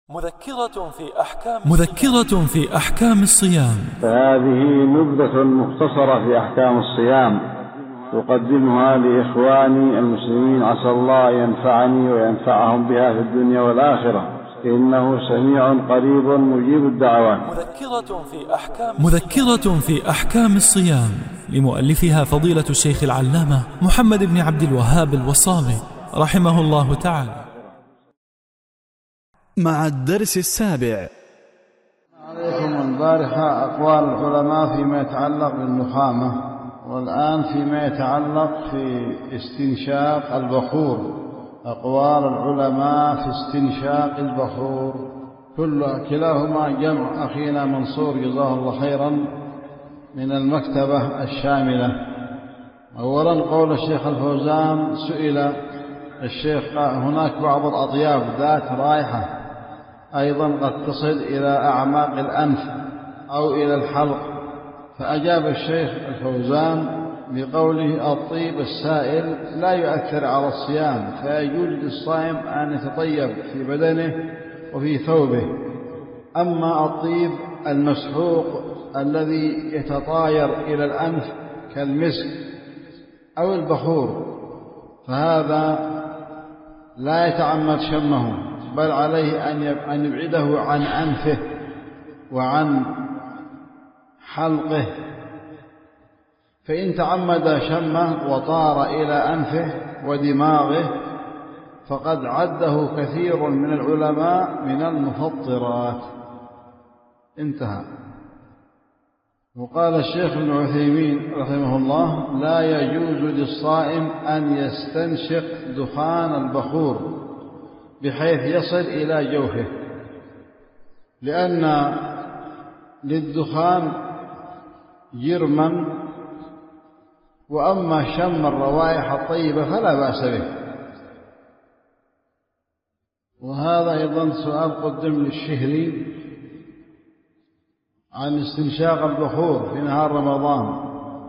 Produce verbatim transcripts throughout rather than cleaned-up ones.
مذكرة في أحكام مذكرة في أحكام الصيام. فهذه نبذة مختصرة في أحكام الصيام أقدمها لإخواني المسلمين، عسى الله ينفعني وينفعهم بها في الدنيا والآخرة، إنه سميع قريب مجيب الدعوات. مذكرة في أحكام مذكرة في أحكام الصيام لمؤلفها فضيلة الشيخ العلامة محمد بن عبد الوهاب الوصابي رحمه الله تعالى. مع الدرس السابع. عليكم البارحة أقوال العلماء فيما يتعلق بالنخامة، والآن فيما يتعلق في استنشاق البخور. أقوال العلماء في استنشاق البخور كل كلاهما جمع أخينا منصور جزاه الله خيرا من المكتبة الشاملة. أولا قول الشيخ الفوزان، سئل الشيخ هناك بعض الأطياب ذات رائحة أيضا قد تصل إلى أعماق الأنف أو إلى الحلق، فأجاب الشيخ الفوزان بقوله الطيب السائل لا يؤثر على الصيام، فيجوز للصائم أن يتطيب في بدنه وفي ثوبه. أما الطيب المسحوق الذي يتطاير إلى الأنف كالمسك أو البخور فهذا لا يتعمد شمه، بل عليه أن يبعده عن أنفه وعن حلقه، فإن تعمد شمه وطار إلى أنفه ودماغه فقد عده كثير من العلماء من المفطرات. انتهى. وقال الشيخ ابن عثيمين رحمه الله لا يجوز للصائم أن يستنشق دخان البخور بحيث يصل إلى جوفه، لأن للدخان جرما، وأما شم الروائح الطيبة فلا بأس به. وهذا أيضا سؤال قدم للشهري عن استنشاق البخور في نهار رمضان.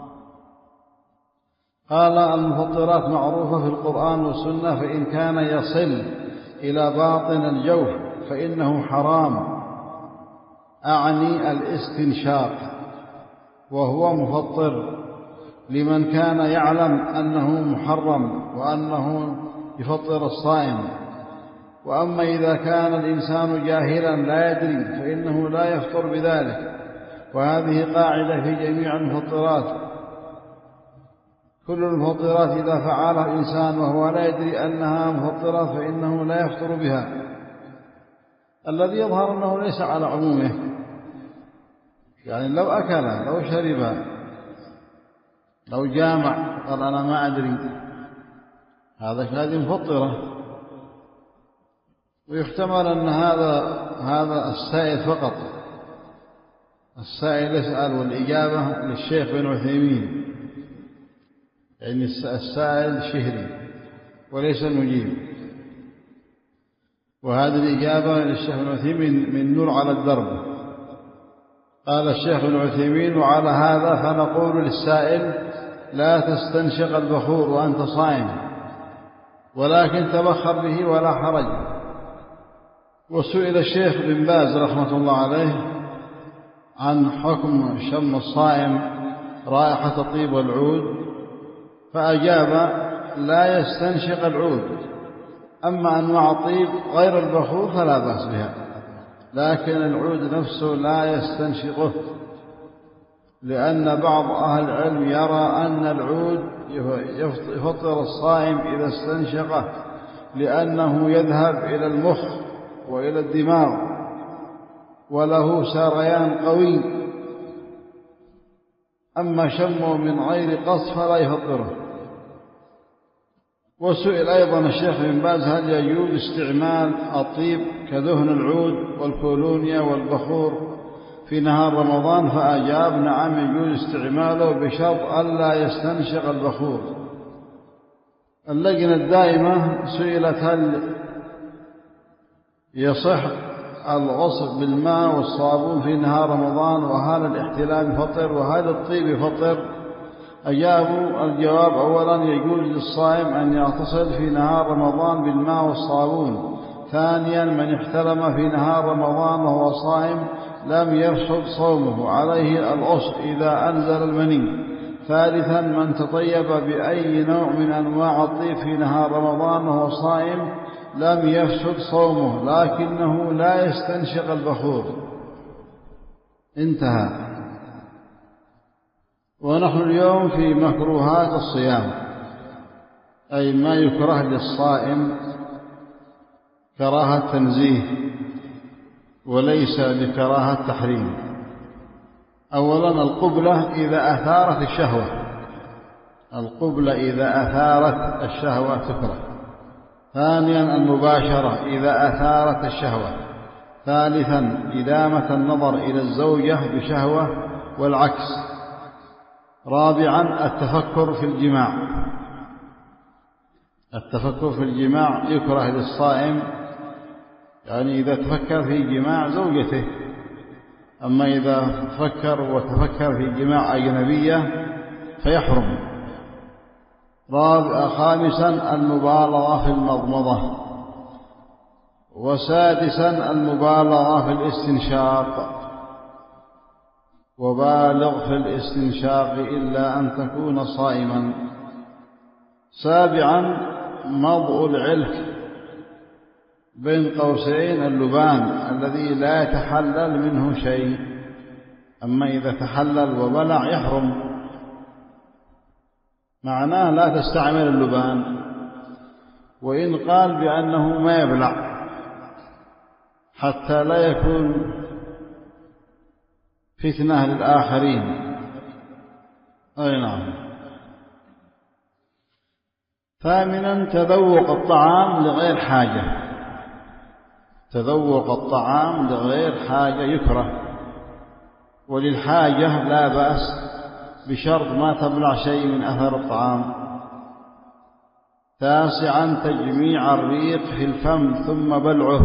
قال المفطرات معروفة في القرآن والسنة، فإن كان يصل إلى باطن الجوف فإنه حرام، أعني الاستنشاق، وهو مفطر لمن كان يعلم أنه محرم وأنه يفطر الصائم. وأما إذا كان الإنسان جاهلا لا يدري فإنه لا يفطر بذلك، وهذه قاعدة في جميع المفطرات. كل المفطرات إذا فعلها الإنسان وهو لا يدري أنها مفطرة فإنه لا يفطر بها. الذي يظهر أنه ليس على عمومه، يعني لو أكل لو شرب لو جامع قال أنا ما أدري، هذا هذه مفطرة. ويحتمل أن هذا هذا السائل فقط، السائل يسأل والإجابة للشيخ بن عثيمين، يعني السائل شهري وليس المجيب. وهذه الإجابة للشيخ بن عثيمين من نور على الدرب. قال الشيخ بن عثيمين وعلى هذا فنقول للسائل لا تستنشق البخور وأنت صائم، ولكن تبخر به ولا حرج. وسئل الشيخ بن باز رحمة الله عليه عن حكم شم الصائم رائحة الطيب والعود، فأجاب لا يستنشق العود. أما أنواع الطيب غير البخور فلا بأس بها، لكن العود نفسه لا يستنشقه، لأن بعض أهل العلم يرى أن العود يفطر الصائم إذا استنشقه، لأنه يذهب إلى المخ وإلى الدماغ وله سريان قوي. أما شمه من غير قصد فلا يفطره. وسئل أيضا الشيخ بن باز هل يجوز استعمال الطيب كدهن العود والكولونيا والبخور في نهار رمضان، فأجاب نعم يجوز استعماله بشرط ألا يستنشق البخور. اللجنة الدائمة سئلت هل يصح الغسل بالماء والصابون في نهار رمضان، وهل الاحتلام يفطر، وهل الطيب يفطر؟ أجابوا الجواب أولا يجوز للصائم أن يغتسل في نهار رمضان بالماء والصابون، ثانيا من احتلم في نهار رمضان وهو صائم لم يرفض صومه، عليه الغسل إذا أنزل المني. ثالثا من تطيب بأي نوع من أنواع الطيب في نهار رمضان وهو صائم لم يفسد صومه، لكنه لا يستنشق البخور. انتهى. ونحن اليوم في مكروهات الصيام، أي ما يكره للصائم كراهة تنزيه وليس بكراهة تحريم. أولا القبلة إذا أثارت الشهوة، القبلة إذا أثارت الشهوة تكره. ثانيا المباشرة إذا أثارت الشهوة. ثالثا إدامة النظر إلى الزوجة بشهوة والعكس. رابعا التفكر في الجماع، التفكر في الجماع يكره للصائم، يعني إذا تفكر في جماع زوجته. أما إذا فكر وتفكر في جماع أجنبية فيحرم. رابع خامسا المبالغة في المضمضة. وسادسا المبالغة في الاستنشاق، وبالغ في الاستنشاق إلا أن تكون صائما. سابعا مضغ العلك بين قوسين اللبان الذي لا يتحلل منه شيء، أما إذا تحلل وبلع يحرم. معناه لا تستعمل اللبان. وإن قال بأنه ما يبلع حتى لا يكون فتنة للآخرين. أي نعم. ثامنا تذوق الطعام لغير حاجة، تذوق الطعام لغير حاجة يكره، وللحاجة لا بأس بشرط ما تبلع شيء من أثر الطعام. تاسعا تجميع الريق في الفم ثم بلعه،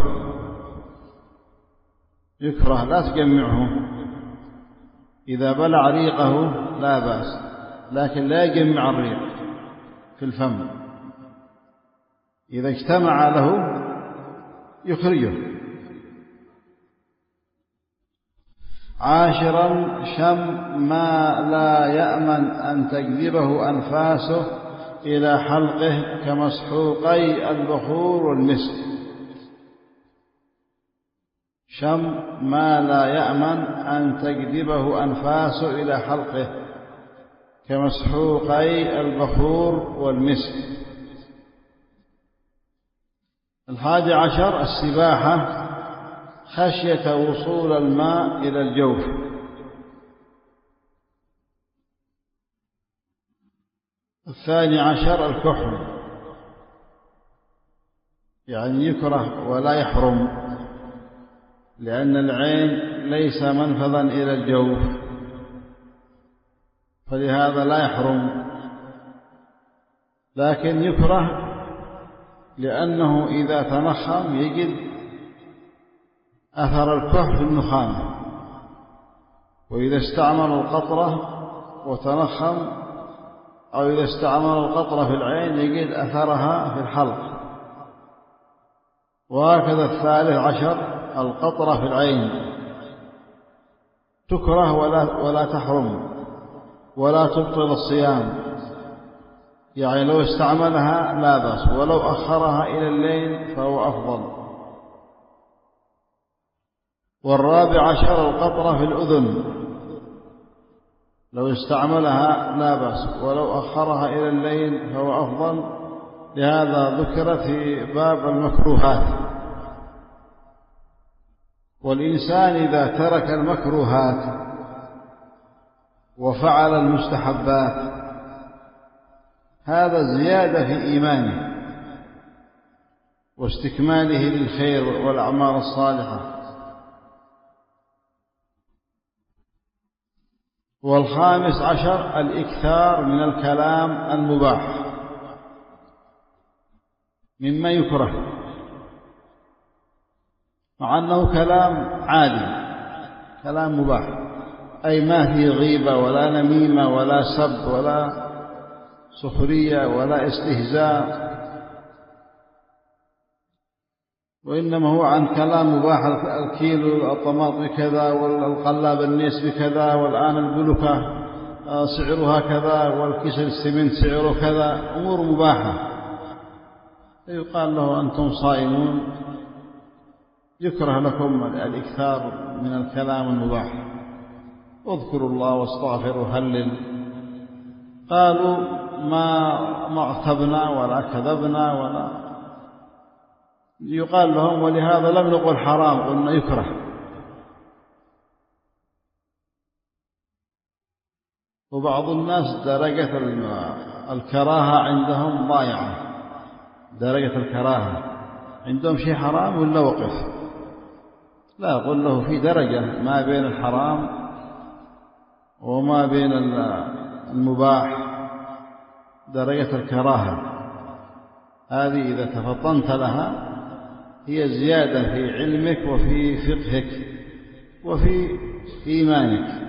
يكره لا تجمعه. إذا بلع ريقه لا بأس، لكن لا يجمع الريق في الفم. إذا اجتمع له يخرجه. عاشرا شم ما لا يأمن أن تجذبه أنفاسه إلى حلقه كمسحوقي البخور والمسك. شم ما لا يأمن أن تجذبه أنفاسه إلى حلقه كمسحوقي البخور والمسك. الحادي عشر السباحة خشية وصول الماء إلى الجوف. الثاني عشر الكحل، يعني يكره ولا يحرم، لأن العين ليس منفذا إلى الجوف، فلهذا لا يحرم. لكن يكره لأنه إذا تنخم يجد أثر الكحل في النخامة، وإذا استعمل القطرة وتنخم أو إذا استعمل القطرة في العين يجد أثرها في الحلق. وهكذا الثالث عشر القطرة في العين تكره ولا, ولا تحرم ولا تبطل الصيام، يعني لو استعملها لا بأس، ولو أخرها إلى الليل فهو أفضل. والرابع عشر القطرة في الأذن، لو استعملها لا بأس، ولو أخرها إلى الليل فهو أفضل. لهذا ذكر في باب المكروهات. والإنسان إذا ترك المكروهات وفعل المستحبات هذا زيادة في إيمانه واستكماله للخير والأعمال الصالحة. والخامس عشر الإكثار من الكلام المباح مما يكره، مع أنه كلام عادي، كلام مباح، أي ما فيه غيبة ولا نميمة ولا سب ولا سخرية ولا استهزاء. وإنما هو عن كلام مباح، الكيلو الطماطم كذا والقلاب النيس بكذا والآن البلوكة سعرها كذا والكيس السمنت سعره كذا، أمور مباحة. فيقال له أنتم صائمون يكره لكم الإكثار من الكلام المباح، واذكروا الله واستغفروا هلل. قالوا ما ما اغتبنا ولا كذبنا ولا، يقال لهم ولهذا لم نقل حرام، قلنا يكره. وبعض الناس درجة الكراهة عندهم ضايعة، درجة الكراهة عندهم شيء حرام ولا وقف. لا، أقول له في درجة ما بين الحرام وما بين المباح، درجة الكراهة هذه إذا تفطنت لها هي زيادة في علمك وفي فقهك وفي إيمانك.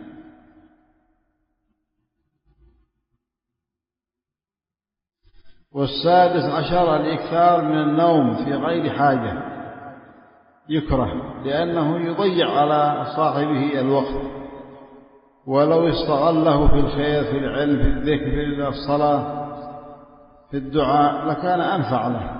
والسادس عشر الإكثار من النوم في غير حاجة، يكره لأنه يضيع على صاحبه الوقت، ولو استغله في الخير في العلم في الذكر في الصلاة في الدعاء لكان أنفع له.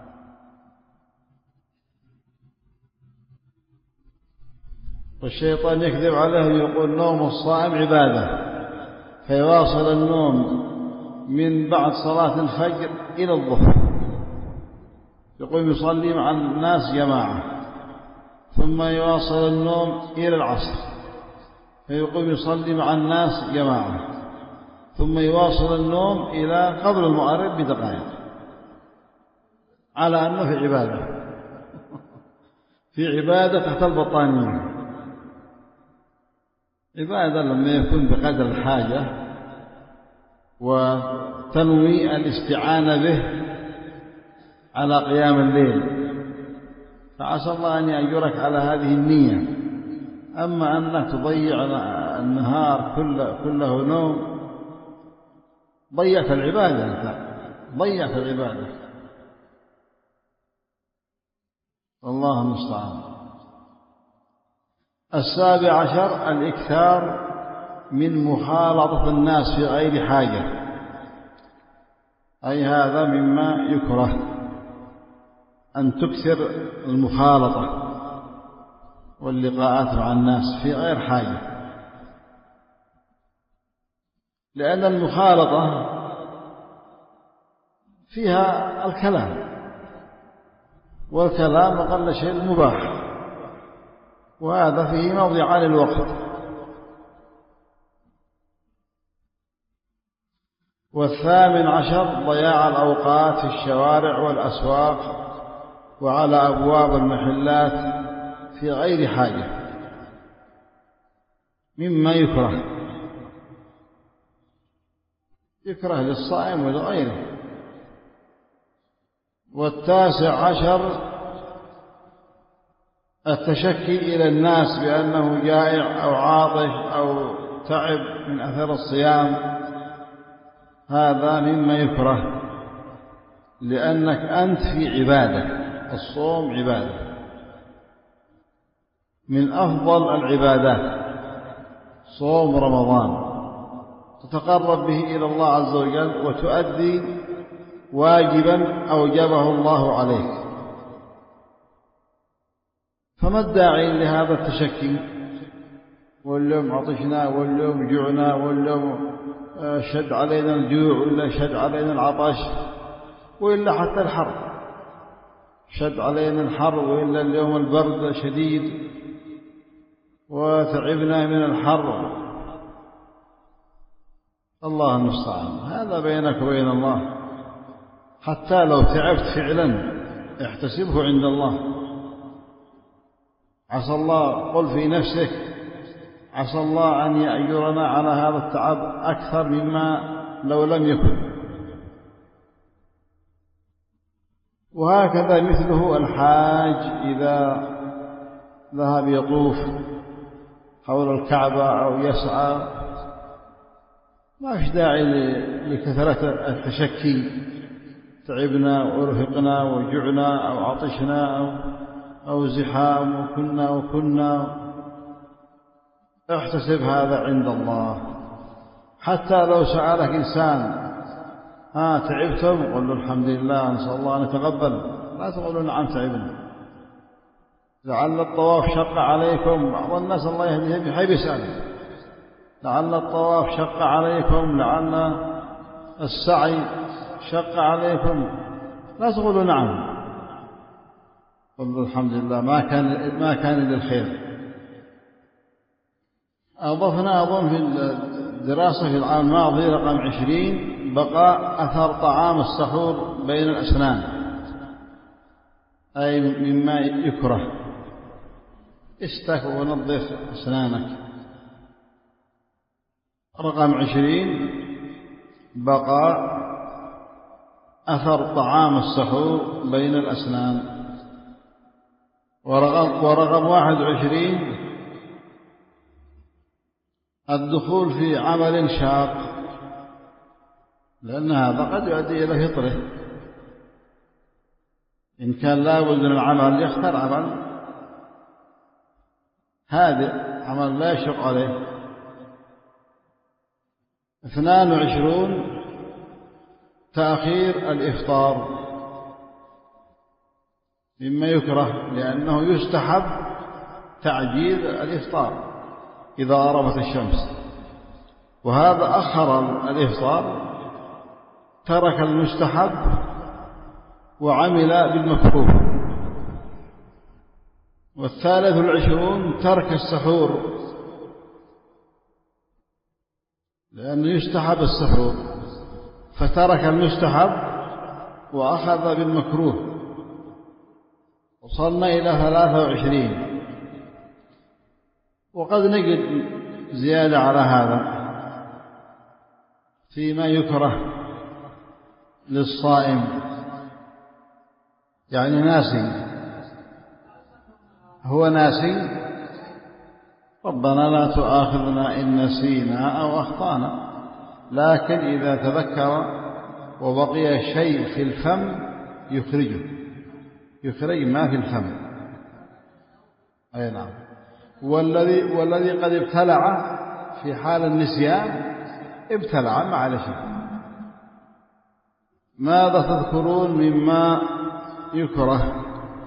والشيطان يكذب عليه يقول نوم الصائم عبادة، فيواصل النوم من بعد صلاة الفجر إلى الظهر، يقوم يصلي مع الناس جماعة، ثم يواصل النوم إلى العصر فيقوم يصلي مع الناس جماعة، ثم يواصل النوم إلى قبل المغرب بدقائق، على أنه في عبادة في عبادة تحت البطانية. عبادة لما يكون بقدر الحاجة وتنوي الاستعانة به على قيام الليل، فعسى الله أن يأجرك على هذه النية. أما أنك تضيع النهار كله, كله نوم، ضيعت العبادة، أنت ضيعت العبادة. الله المستعان. السابع عشر الإكثار من مخالطة الناس في غير حاجة، أي هذا مما يكره أن تكثر المخالطة واللقاءات مع الناس في غير حاجة، لأن المخالطة فيها الكلام، والكلام أقل شيء مباح، وهذا فيه موضع للوقت. والثامن عشر ضياع الأوقات في الشوارع والأسواق وعلى أبواب المحلات في غير حاجة، مما يكره يكره للصائم ولغيره. والتاسع عشر التشكي إلى الناس بأنه جائع أو عاطش أو تعب من أثر الصيام، هذا مما يكره، لأنك أنت في عبادة، الصوم عبادة من أفضل العبادات، صوم رمضان تتقرب به إلى الله عز وجل وتؤدي واجبا أوجبه الله عليك، فما الداعي لهذا التشكي؟ واليوم عطشنا واليوم جوعنا واليوم شد علينا الجوع ولا شد علينا العطش وإلا حتى الحر، شد علينا الحر وإلا اليوم البرد شديد وتعبنا من الحر. الله المستعان. هذا بينك وبين الله، حتى لو تعبت فعلا احتسبه عند الله. عسى الله، قل في نفسك عسى الله أن يأجرنا على هذا التعب أكثر مما لو لم يكن. وهكذا مثله الحاج إذا ذهب يطوف حول الكعبة أو يسعى، ما فيش داعي لكثرة التشكي تعبنا وارهقنا وجعنا أو عطشنا أو, أو زحام وكنا وكنا، احتسب هذا عند الله. حتى لو سألك إنسان ها تعبتم؟ قل له الحمد لله، نسأل الله أن يتقبل. لا تقولوا نعم تعبنا. لعل الطواف شق عليكم، بعض الناس الله يهديهم يحب يسأل، لعل الطواف شق عليكم، لعل السعي شق عليكم. لا تقولوا نعم، قل الحمد لله، ما كان ما كان للخير. أضفنا أظن في الدراسة في العام الماضي رقم عشرين بقاء أثر طعام السحور بين الأسنان، أي مما يكره. استك ونظف أسنانك. رقم عشرين بقاء أثر طعام السحور بين الأسنان. ورقم, ورقم واحد وعشرين الدخول في عمل شاق، لأن هذا قد يؤدي إلى فطره. إن كان لا بد من العمل يختار عمل هادئ، عمل لا يشق عليه. اثنان وعشرون تأخير الإفطار مما يكره، لأنه يستحب تعجيل الإفطار إذا غربت الشمس، وهذا أخر الإفطار، ترك المستحب وعمل بالمكروه. والثالث والعشرون ترك السحور، لأنه يستحب السحور فترك المستحب وأخذ بالمكروه. وصلنا إلى ثلاثة وعشرين. وقد نجد زيادة على هذا فيما يكره للصائم، يعني ناسي، هو ناسي، ربنا لا تؤاخذنا إن نسينا أو أخطأنا، لكن إذا تذكر وبقي شيء في الفم يخرجه، يخرج ما في الفم. أي نعم. والذي والذي قد ابتلع في حال النسيان ابتلع ما عليه شيء. ماذا تذكرون مما يكره؟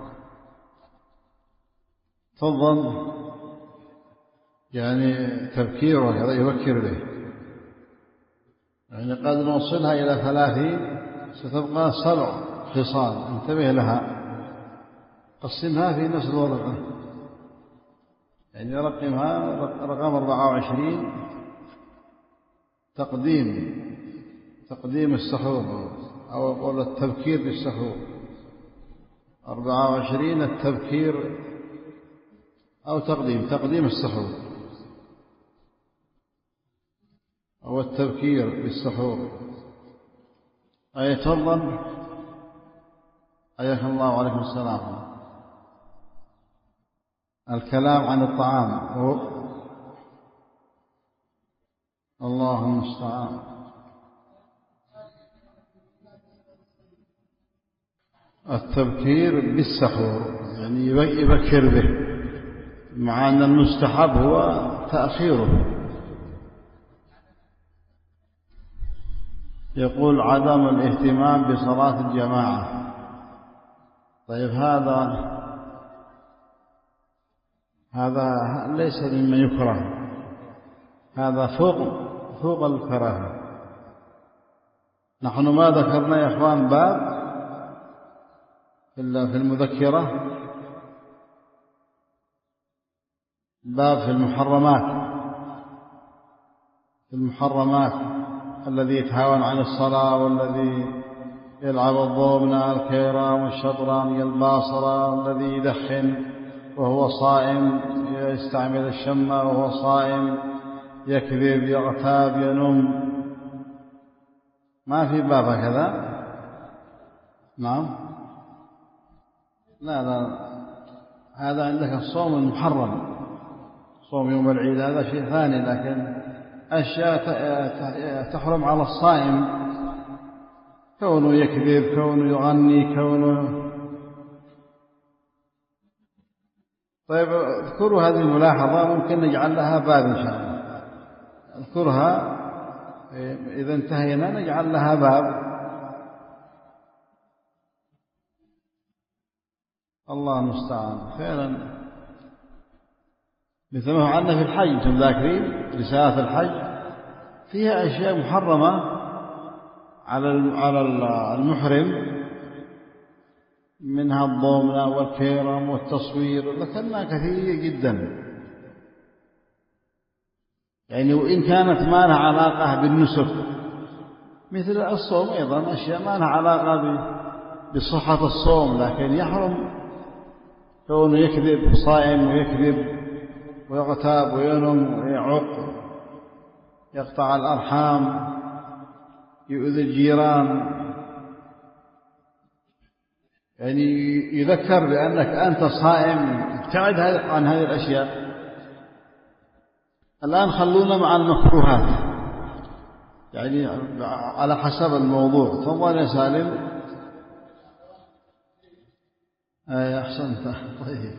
تفضل. يعني تبكير وكذا يبكر به، يعني قد نوصلها إلى ثلاثين، ستبقى سبع خصال انتبه لها، قسمها في نفس الورقة، يعني رقمها رقم أربعة وعشرين تقديم تقديم السحور أو أقول التبكير بالسحور. أربعة وعشرين التبكير أو تقديم تقديم السحور أو التبكير بالسحور. أي تفضل. حياك الله وعليكم السلام. الكلام عن الطعام هو الله المستعان. التبكير بالسحور يعني يبكر به، مع أن المستحب هو تأخيره. يقول عدم الاهتمام بصلاة الجماعة. طيب هذا هذا ليس مما يكره، هذا فوق فوق الكراهة. نحن ما ذكرنا يا إخوان باب في المذكرة، باب في المحرمات، في المحرمات الذي يتهاون عن الصلاة، والذي يلعب الضوبنة الكيرام والشطرنج الباصرة، والذي يدخن وهو صائم، يستعمل الشمة وهو صائم، يكذب يغتاب ينم. ما في باب هكذا. نعم. لا لا هذا عندك الصوم المحرم، صوم يوم العيد هذا شيء ثاني، لكن أشياء تحرم على الصائم كونه يكذب، كونه يغني، كونه. طيب اذكروا هذه الملاحظة، ممكن نجعل لها باب إن شاء الله. اذكرها، إذا انتهينا نجعل لها باب. الله المستعان. فعلا مثل ما عندنا في الحج، انتم ذاكرين رسالة الحج فيها أشياء محرمة على على المحرم، منها الضومنة والكيرم والتصوير، ذكرنا كثير جدا. يعني وإن كانت ما لها علاقة بالنسك، مثل الصوم أيضا أشياء ما لها علاقة بصحة الصوم، لكن يحرم كونه يكذب، صائم ويكذب ويغتاب وينم ويعق، يقطع الأرحام، يؤذي الجيران. يعني يذكر بأنك أنت صائم، ابتعد عن هذه الأشياء. الآن خلونا مع المكروهات، يعني على حسب الموضوع. تفضل يا سالم. آه أحسنت. طيب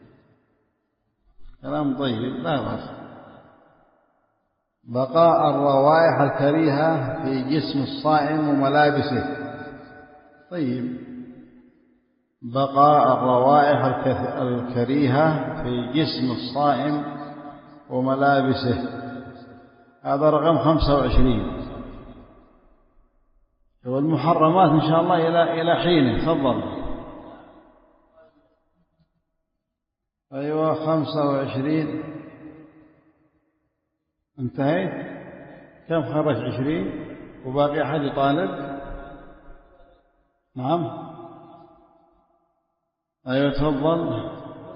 كلام طيب، لا بأس. بقاء الروائح الكريهة في جسم الصائم وملابسه. طيب، بقاء الروائح الكريهة في جسم الصائم وملابسه، هذا رقم خمسة وعشرين. والمحرمات إن شاء الله إلى إلى حين. تفضل. أيوة خمسة وعشرين انتهيت. كم خرج؟ عشرين وباقي أحد يطالب؟ نعم. أيوة تفضل.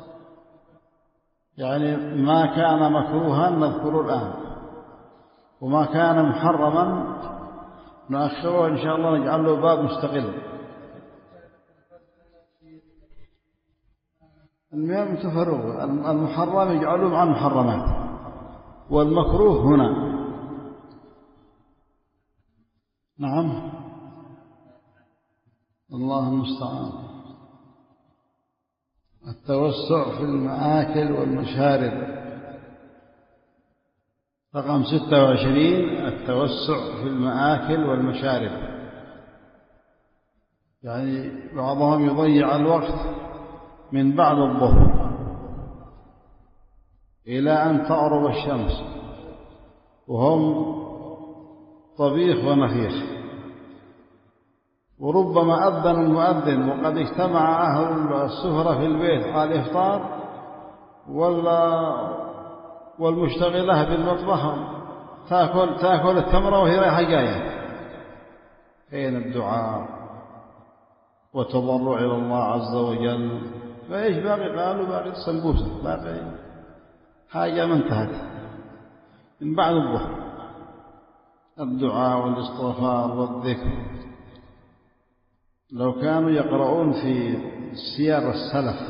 يعني ما كان مكروها نذكره الآن، وما كان محرما نأخره إن شاء الله، نجعل له باب مستقل. المهم تفرغ. المحرم يجعله مع المحرمات، والمكروه هنا. نعم. الله المستعان. التوسع في المآكل والمشارب، رقم ستة وعشرين. التوسع في المآكل والمشارب، يعني بعضهم يضيع الوقت من بعد الظهر إلى أن تغرب الشمس وهم طبيخ ونفيخ، وربما أذن المؤذن وقد اجتمع أهل السفرة في البيت على الإفطار، ولا والمشتغلة بالمطبخ تأكل تأكل التمرة وهي رايحة جاية. أين الدعاء وتضرع إلى الله عز وجل؟ فإيش باقي؟ قالوا باقي السمبوسة، باقي حاجة ما انتهت من بعد الظهر. الدعاء والاستغفار والذكر. لو كانوا يقرؤون في سير السلف،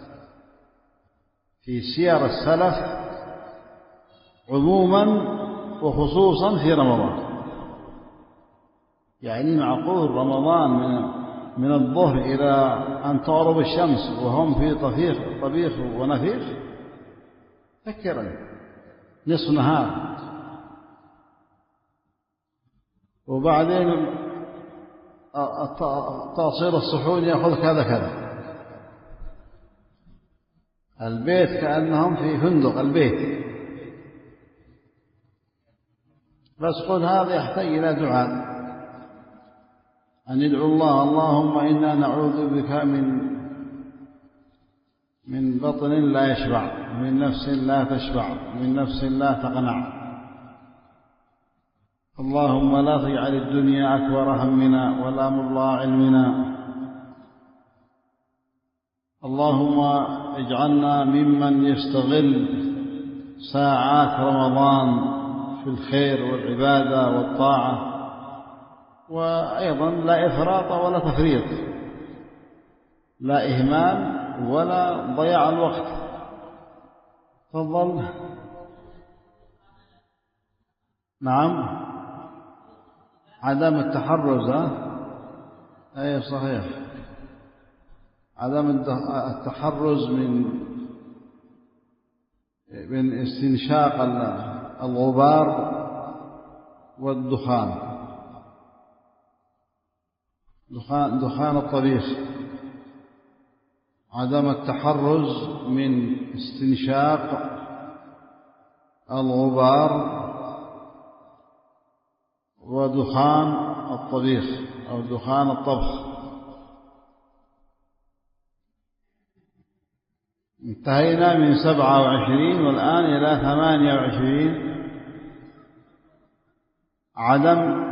في سير السلف عموما وخصوصا في رمضان، يعني معقول رمضان من من الظهر إلى أن تغرب الشمس وهم في طبيخ طبيخ ونفيخ؟ فكرا نصف نهار، وبعدين تأصيل الصحون يأخذ كذا كذا. البيت كأنهم في فندق البيت. بس قل هذا يحتاج إلى دعاء، أن يدعو الله: اللهم إنا نعوذ بك من من بطن لا يشبع، من نفس لا تشبع، من نفس لا تقنع. اللهم لا تجعل الدنيا أكبر همنا ولا مبلغ علمنا. اللهم اجعلنا ممن يستغل ساعات رمضان في الخير والعبادة والطاعة، وأيضا لا إفراط ولا تفريط، لا إهمال ولا ضياع الوقت. تفضل. نعم. عدم التحرز. أي صحيح، عدم التحرز من من استنشاق الغبار والدخان، دخان دخان الطبيخ، عدم التحرز من استنشاق الغبار ودخان الطبيخ أو دخان الطبخ. انتهينا من سبعة وعشرين والآن إلى ثمانية وعشرين. عدم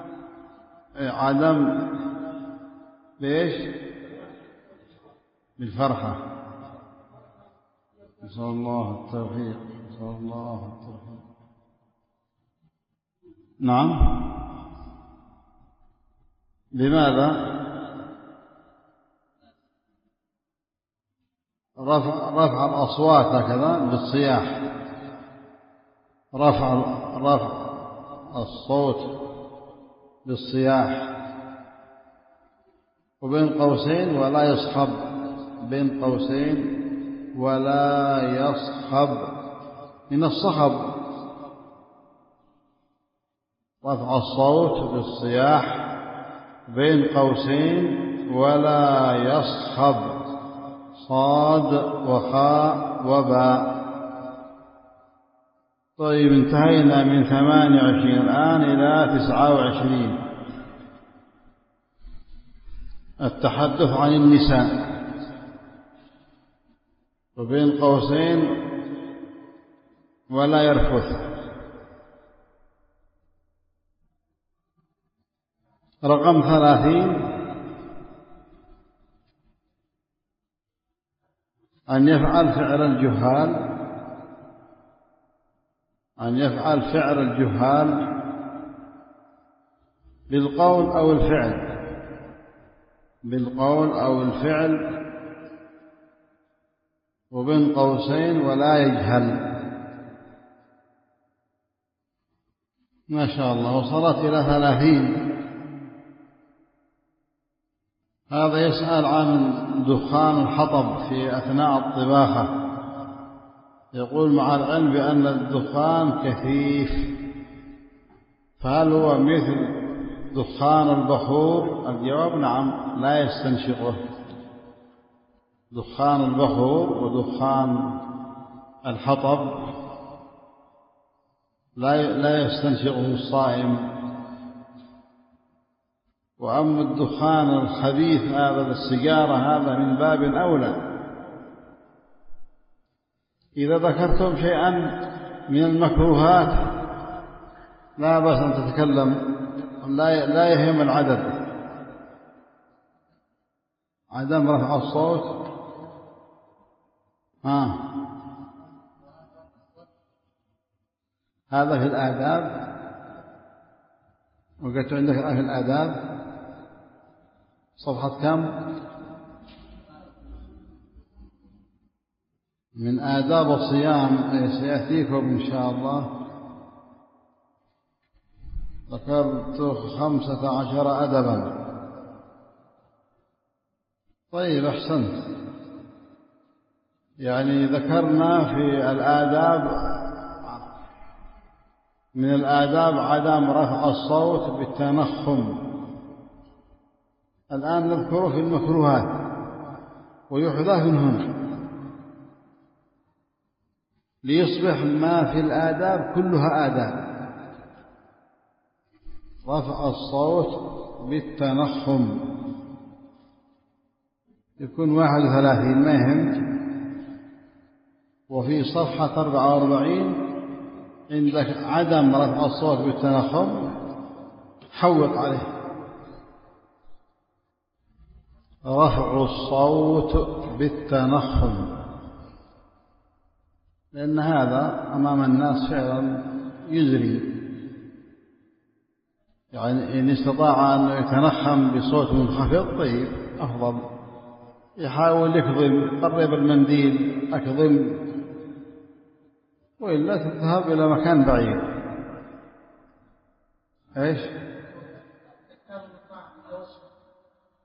عدم ليش؟ بالفرحة. نسأل الله التوفيق، نسأل الله التوفيق. نعم. لماذا؟ رفع رفع الأصوات هكذا بالصياح، رفع رفع الصوت بالصياح، وبين قوسين ولا يصخب، بين قوسين ولا يصخب، من الصخب، رفع الصوت بالصياح بين قوسين ولا يصخب، صاد وخاء وباء. طيب انتهينا من ثمانية وعشرين الآن إلى تسعة وعشرين. التحدث عن النساء وبين قوسين ولا يرفث. رقم ثلاثين، أن يفعل فعل الجهال، أن يفعل فعل الجهال بالقول أو الفعل، بالقول أو الفعل وبين قوسين ولا يجهل. ما شاء الله، وصلت إلى ثلاثين. هذا يسأل عن دخان الحطب في أثناء الطباخة، يقول مع العلم بأن الدخان كثيف، فهل هو مثل دخان البخور؟ الجواب نعم، لا يستنشقه. دخان البخور ودخان الحطب لا يستنشقه الصائم. وأما الدخان الخبيث هذا السيجارة هذا من باب أولى. إذا ذكرتم شيئا من المكروهات لا بأس أن تتكلم، لا يهم العدد. عدم رفع الصوت، ها هذا في الآداب. وقلت عندك في الآداب صفحة كم؟ من آداب الصيام سيأتيكم إن شاء الله. ذكرت خمسة عشر أدبا. طيب أحسنت، يعني ذكرنا في الآداب، من الآداب عدم رفع الصوت بالتنخم. الآن نذكر في المكروهات ويحذف من هنا ليصبح ما في الآداب كلها آداب. رفع الصوت بالتنخم يكون واحد وثلاثين، ما يهم. وفي صفحة أربعة وأربعين عندك عدم رفع الصوت بالتنخم، حوط عليه رفع الصوت بالتنخم، لأن هذا أمام الناس فعلا يزري. يعني إن استطاع أن يتنخم بصوت منخفض طيب أفضل، يحاول يكظم، قرب المنديل أكظم، وإلا تذهب إلى مكان بعيد. إيش؟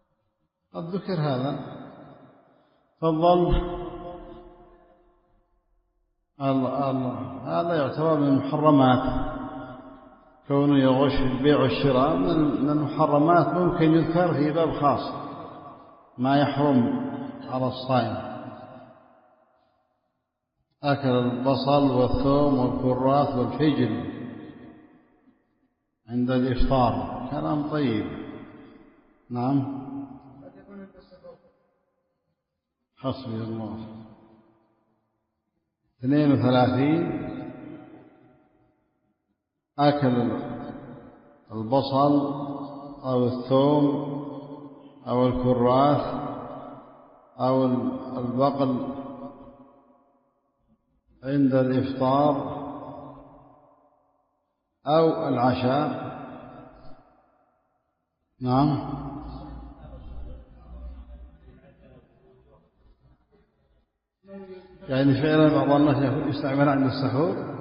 قد ذكر هذا. تفضل. الله الله هذا يعتبر من المحرمات، كونه يغش في البيع والشراء من المحرمات، ممكن يذكر في باب خاص ما يحرم على الصائم. أكل البصل والثوم والكراث والفجل عند الإفطار كلام طيب. نعم. حسبي الله. اثنين وثلاثين أكل البصل أو الثوم أو الكراث أو البقل عند الإفطار أو العشاء. نعم. يعني فعلا بعض الناس يستعمل عند السحور.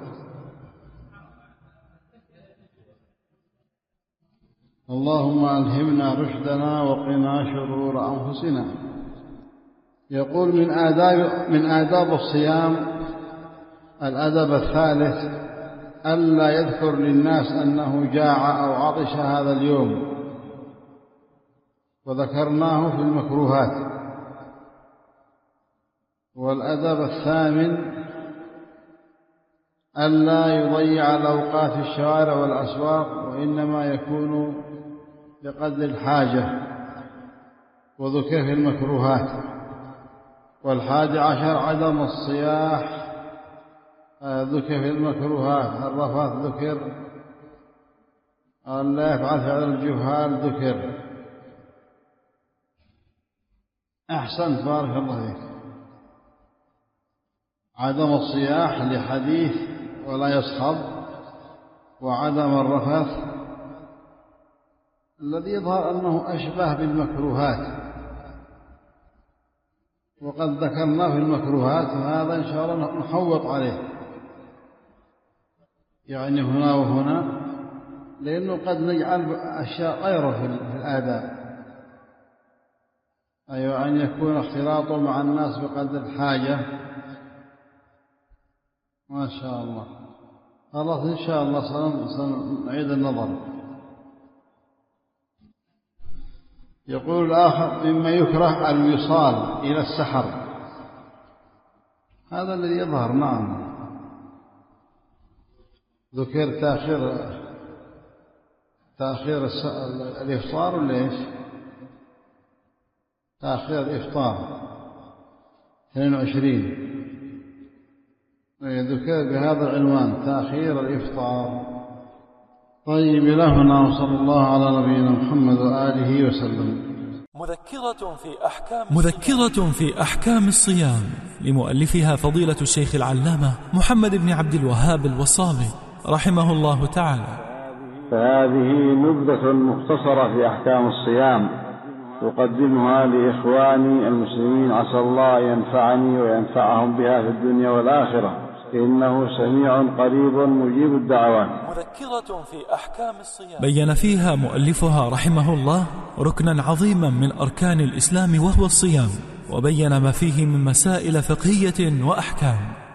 اللهم ألهمنا رشدنا وقنا شرور أنفسنا. يقول من آداب من آداب الصيام الأدب الثالث ألا يذكر للناس أنه جاع أو عطش هذا اليوم، وذكرناه في المكروهات. والأدب الثامن ألا يضيع الأوقات في الشوارع والأسواق، وإنما يكون بقدر الحاجة، وذكر في المكروهات. والحادي عشر عدم الصياح، ذكر في المكروهات. الرفث ذكر، ألا يفعل فعل الجهال ذكر. أحسنت بارك الله فيك. عدم الصياح لحديث ولا يصخب، وعدم الرفث الذي يظهر أنه أشبه بالمكروهات، وقد ذكرناه في المكروهات، وهذا إن شاء الله نحوط عليه، يعني هنا وهنا، لأنه قد نجعل أشياء غيره في الآداب. أيوة، أن يكون اختلاطه مع الناس بقدر الحاجة. ما شاء الله. خلاص إن شاء الله سنعيد النظر. يقول الآخر مما يكره الوصال إلى السحر، هذا الذي يظهر. نعم. ذكر تأخير تأخير الإفطار ولا إيش؟ تأخير الإفطار اثنين وعشرين ذكر بهذا العنوان تأخير الإفطار. طيب لهنا، وصلى الله على نبينا محمد وآله وسلم. مذكرة في أحكام مذكرة في أحكام الصيام لمؤلفها فضيلة الشيخ العلامة محمد بن عبد الوهاب الوصابي رحمه الله تعالى. فهذه نبذة مختصرة في أحكام الصيام أقدمها لإخواني المسلمين، عسى الله ينفعني وينفعهم بها في الدنيا والآخرة، إنه سميع قريب مجيب الدعوات. مذكرة في أحكام الصيام بين فيها مؤلفها رحمه الله ركنا عظيما من أركان الإسلام وهو الصيام، وبين ما فيه من مسائل فقهية وأحكام.